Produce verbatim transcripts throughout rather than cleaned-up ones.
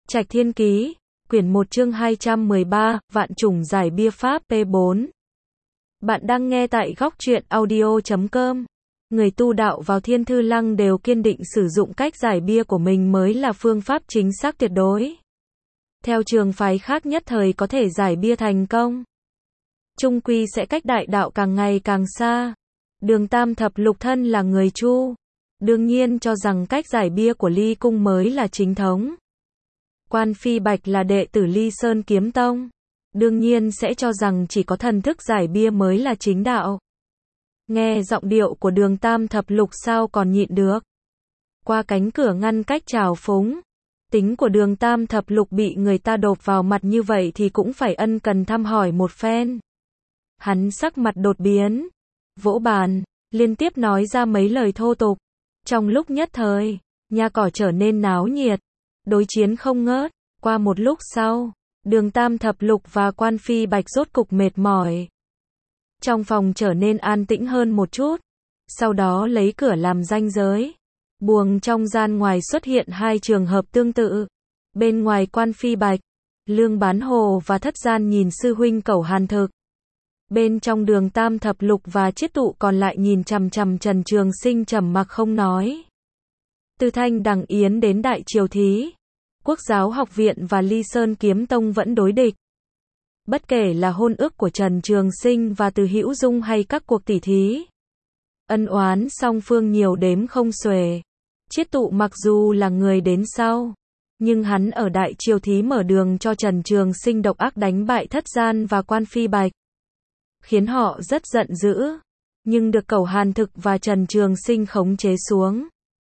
Trạch Thiên Ký, quyển một chương hai trăm mười ba, Vạn chủng giải bia Pháp P bốn. Bạn đang nghe tại góc truyện audio chấm com. Người tu đạo vào Thiên Thư Lăng đều kiên định sử dụng cách giải bia của mình mới là phương pháp chính xác tuyệt đối. Theo trường phái khác nhất thời có thể giải bia thành công, chung quy sẽ cách đại đạo càng ngày càng xa. Đường Tam Thập Lục thân là người Chu, đương nhiên cho rằng cách giải bia của Ly Cung mới là chính thống. Quan Phi Bạch là đệ tử Ly Sơn Kiếm Tông, đương nhiên sẽ cho rằng chỉ có thần thức giải bia mới là chính đạo. Nghe giọng điệu của Đường Tam Thập Lục sao còn nhịn được. Qua cánh cửa ngăn cách trào phúng, tính của Đường Tam Thập Lục bị người ta độp vào mặt như vậy thì cũng phải ân cần thăm hỏi một phen. Hắn sắc mặt đột biến, vỗ bàn, liên tiếp nói ra mấy lời thô tục. Trong lúc nhất thời, nhà cỏ trở nên náo nhiệt, đối chiến không ngớt. Qua một lúc sau, Đường Tam Thập Lục và Quan Phi Bạch rốt cục mệt mỏi. Trong phòng trở nên an tĩnh hơn một chút, sau đó lấy cửa làm ranh giới. Buồng trong gian ngoài xuất hiện hai trường hợp tương tự. Bên ngoài Quan Phi Bạch, Lương Bán Hồ và Thất Gian nhìn sư huynh Cẩu Hàn Thực. Bên trong Đường Tam Thập Lục và Chiết Tụ còn lại nhìn chằm chằm Trần Trường Sinh trầm mặc không nói. Từ Thanh Đằng Yến đến Đại Triều Thí, Quốc Giáo Học Viện và Ly Sơn Kiếm Tông vẫn đối địch. Bất kể là hôn ước của Trần Trường Sinh và Từ Hữu Dung hay các cuộc tỉ thí, ân oán song phương nhiều đếm không xuể. Chiết Tụ mặc dù là người đến sau, nhưng hắn ở Đại Triều Thí mở đường cho Trần Trường Sinh độc ác đánh bại Thất Gian và Quan Phi Bạch, khiến họ rất giận dữ, nhưng được Cẩu Hàn Thực và Trần Trường Sinh khống chế xuống.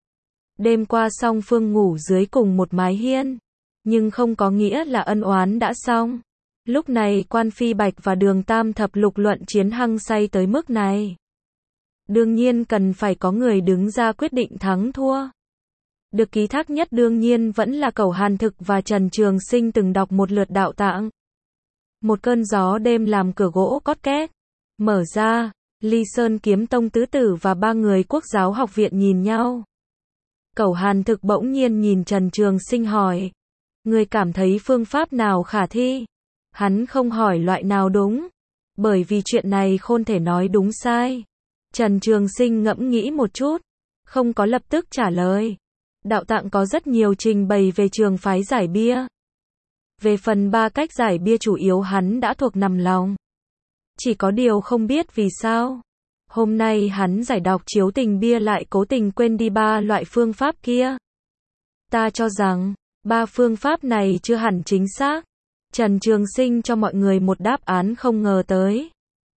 Đêm qua song phương ngủ dưới cùng một mái hiên, nhưng không có nghĩa là ân oán đã xong. Lúc này Quan Phi Bạch và Đường Tam Thập Lục luận chiến hăng say tới mức này, đương nhiên cần phải có người đứng ra quyết định thắng thua. Được ký thác nhất đương nhiên vẫn là Cẩu Hàn Thực và Trần Trường Sinh từng đọc một lượt đạo tạng. Một cơn gió đêm làm cửa gỗ cót két mở ra, Ly Sơn Kiếm Tông tứ tử và ba người Quốc Giáo Học Viện nhìn nhau. Cẩu Hàn Thực bỗng nhiên nhìn Trần Trường Sinh hỏi, người cảm thấy phương pháp nào khả thi? Hắn không hỏi loại nào đúng, bởi vì chuyện này không thể nói đúng sai. Trần Trường Sinh ngẫm nghĩ một chút, không có lập tức trả lời. Đạo tạng có rất nhiều trình bày về trường phái giải bia. Về phần ba cách giải bia chủ yếu hắn đã thuộc nằm lòng. Chỉ có điều không biết vì sao, hôm nay hắn giải đọc chiếu tình bia lại cố tình quên đi ba loại phương pháp kia. Ta cho rằng, ba phương pháp này chưa hẳn chính xác. Trần Trường Sinh cho mọi người một đáp án không ngờ tới.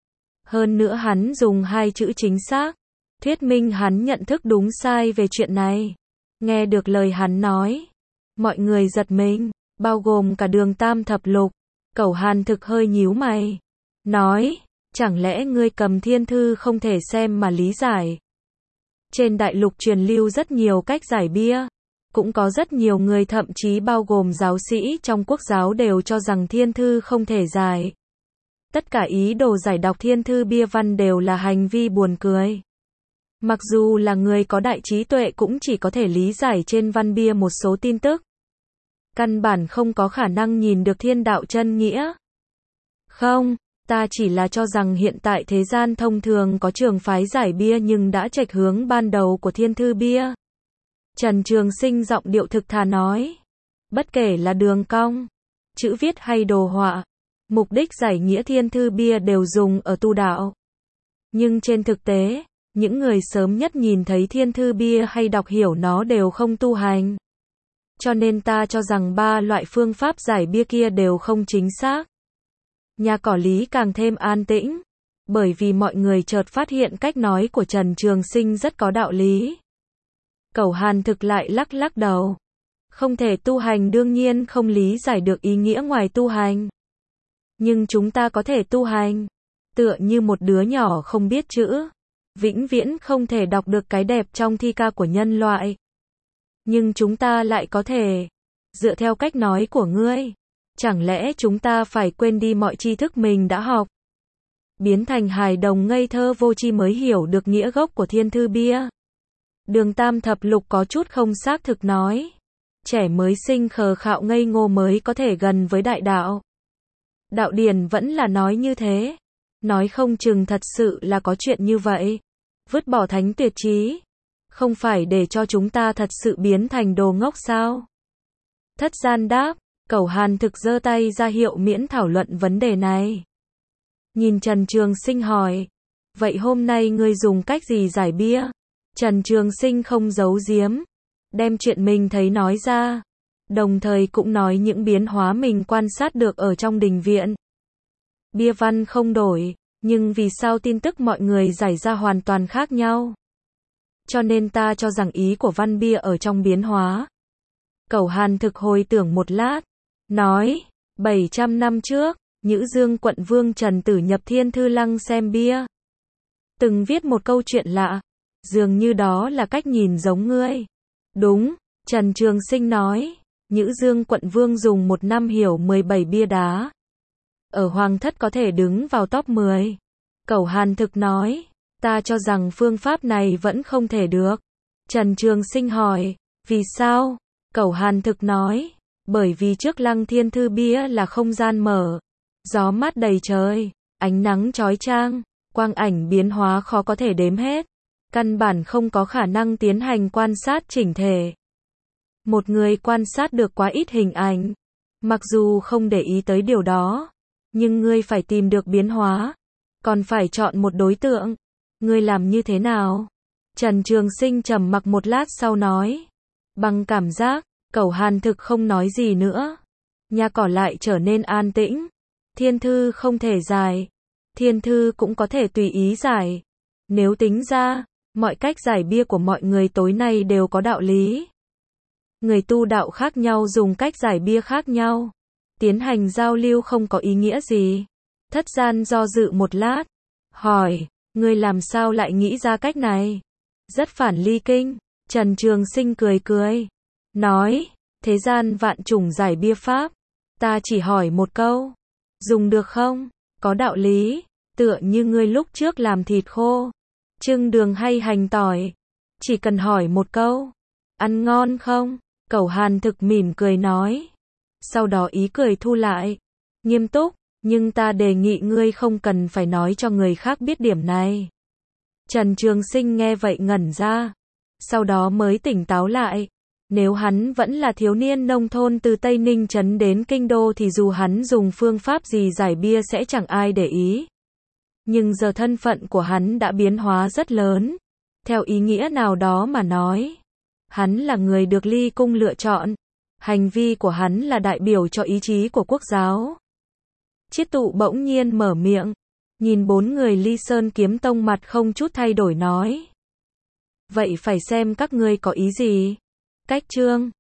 Hơn nữa hắn dùng hai chữ chính xác, thuyết minh hắn nhận thức đúng sai về chuyện này. Nghe được lời hắn nói, mọi người giật mình, bao gồm cả Đường Tam Thập Lục. Cẩu Hàn Thực hơi nhíu mày, nói, chẳng lẽ ngươi cầm thiên thư không thể xem mà lý giải? Trên đại lục truyền lưu rất nhiều cách giải bia, cũng có rất nhiều người thậm chí bao gồm giáo sĩ trong quốc giáo đều cho rằng thiên thư không thể giải. Tất cả ý đồ giải đọc thiên thư bia văn đều là hành vi buồn cười. Mặc dù là người có đại trí tuệ cũng chỉ có thể lý giải trên văn bia một số tin tức, căn bản không có khả năng nhìn được thiên đạo chân nghĩa. Không, ta chỉ là cho rằng hiện tại thế gian thông thường có trường phái giải bia nhưng đã chệch hướng ban đầu của thiên thư bia. Trần Trường Sinh giọng điệu thực thà nói, bất kể là đường cong, chữ viết hay đồ họa, mục đích giải nghĩa thiên thư bia đều dùng ở tu đạo. Nhưng trên thực tế, những người sớm nhất nhìn thấy thiên thư bia hay đọc hiểu nó đều không tu hành. Cho nên ta cho rằng ba loại phương pháp giải bia kia đều không chính xác. Nhà cỏ Lý càng thêm an tĩnh, bởi vì mọi người chợt phát hiện cách nói của Trần Trường Sinh rất có đạo lý. Cẩu Hàn Thực lại lắc lắc đầu. Không thể tu hành đương nhiên không lý giải được ý nghĩa ngoài tu hành. Nhưng chúng ta có thể tu hành, tựa như một đứa nhỏ không biết chữ, vĩnh viễn không thể đọc được cái đẹp trong thi ca của nhân loại. Nhưng chúng ta lại có thể, dựa theo cách nói của ngươi, chẳng lẽ chúng ta phải quên đi mọi tri thức mình đã học, biến thành hài đồng ngây thơ vô tri mới hiểu được nghĩa gốc của thiên thư bia? Đường Tam Thập Lục có chút không xác thực nói. trẻ mới sinh khờ khạo ngây ngô mới có thể gần với đại đạo. Đạo điển vẫn là nói như thế. Nói không chừng thật sự là có chuyện như vậy. Vứt bỏ thánh tuyệt chí. Không phải để cho chúng ta thật sự biến thành đồ ngốc sao? Thất gian đáp, Cẩu Hàn thực giơ tay ra hiệu miễn thảo luận vấn đề này. Nhìn Trần Trường Sinh hỏi, vậy hôm nay ngươi dùng cách gì giải bia? Trần Trường Sinh không giấu giếm, đem chuyện mình thấy nói ra, đồng thời cũng nói những biến hóa mình quan sát được ở trong đình viện. Bia văn không đổi, nhưng vì sao tin tức mọi người giải ra hoàn toàn khác nhau? Cho nên ta cho rằng ý của văn bia ở trong biến hóa. Cẩu Hàn thực hồi tưởng một lát, nói, bảy trăm năm trước, Nhữ Dương quận vương Trần Tử nhập Thiên Thư Lăng xem bia. Từng viết một câu chuyện lạ, dường như đó là cách nhìn giống ngươi. Đúng, Trần Trường Sinh nói, Nhữ Dương quận vương dùng một năm hiểu mười bảy bia đá. Ở Hoàng thất có thể đứng vào top mười. Cẩu Hàn thực nói, ta cho rằng phương pháp này vẫn không thể được. Trần Trường Sinh hỏi, vì sao? Cẩu Hàn thực nói, bởi vì trước Lăng Thiên Thư bia là không gian mở, gió mát đầy trời, ánh nắng chói chang, quang ảnh biến hóa khó có thể đếm hết, căn bản không có khả năng tiến hành quan sát chỉnh thể. Một người quan sát được quá ít hình ảnh, mặc dù không để ý tới điều đó, nhưng ngươi phải tìm được biến hóa, còn phải chọn một đối tượng. Ngươi làm như thế nào? Trần Trường Sinh trầm mặc một lát sau nói, bằng cảm giác. Cẩu Hàn thực không nói gì nữa. Nhà cỏ lại trở nên an tĩnh. Thiên thư không thể giải. Thiên thư cũng có thể tùy ý giải. Nếu tính ra, mọi cách giải bia của mọi người tối nay đều có đạo lý. Người tu đạo khác nhau dùng cách giải bia khác nhau. Tiến hành giao lưu không có ý nghĩa gì. Thất gian do dự một lát. Hỏi, ngươi làm sao lại nghĩ ra cách này? Rất phản ly kinh. Trần Trường Sinh cười cười. Nói, thế gian vạn chủng giải bia pháp. Ta chỉ hỏi một câu. Dùng được không? Có đạo lý. Tựa như ngươi lúc trước làm thịt khô, trưng đường hay hành tỏi. Chỉ cần hỏi một câu. Ăn ngon không? Cẩu Hàn thực mỉm cười nói. Sau đó ý cười thu lại. Nghiêm túc, nhưng ta đề nghị ngươi không cần phải nói cho người khác biết điểm này. Trần Trường Sinh nghe vậy ngẩn ra. Sau đó mới tỉnh táo lại. Nếu hắn vẫn là thiếu niên nông thôn từ Tây Ninh trấn đến Kinh Đô thì dù hắn dùng phương pháp gì giải bia sẽ chẳng ai để ý. Nhưng giờ thân phận của hắn đã biến hóa rất lớn. Theo ý nghĩa nào đó mà nói, hắn là người được ly cung lựa chọn. Hành vi của hắn là đại biểu cho ý chí của quốc giáo. Chiết Tụ bỗng nhiên mở miệng, nhìn bốn người Ly Sơn Kiếm Tông mặt không chút thay đổi nói. Vậy phải xem các ngươi có ý gì. Cách chương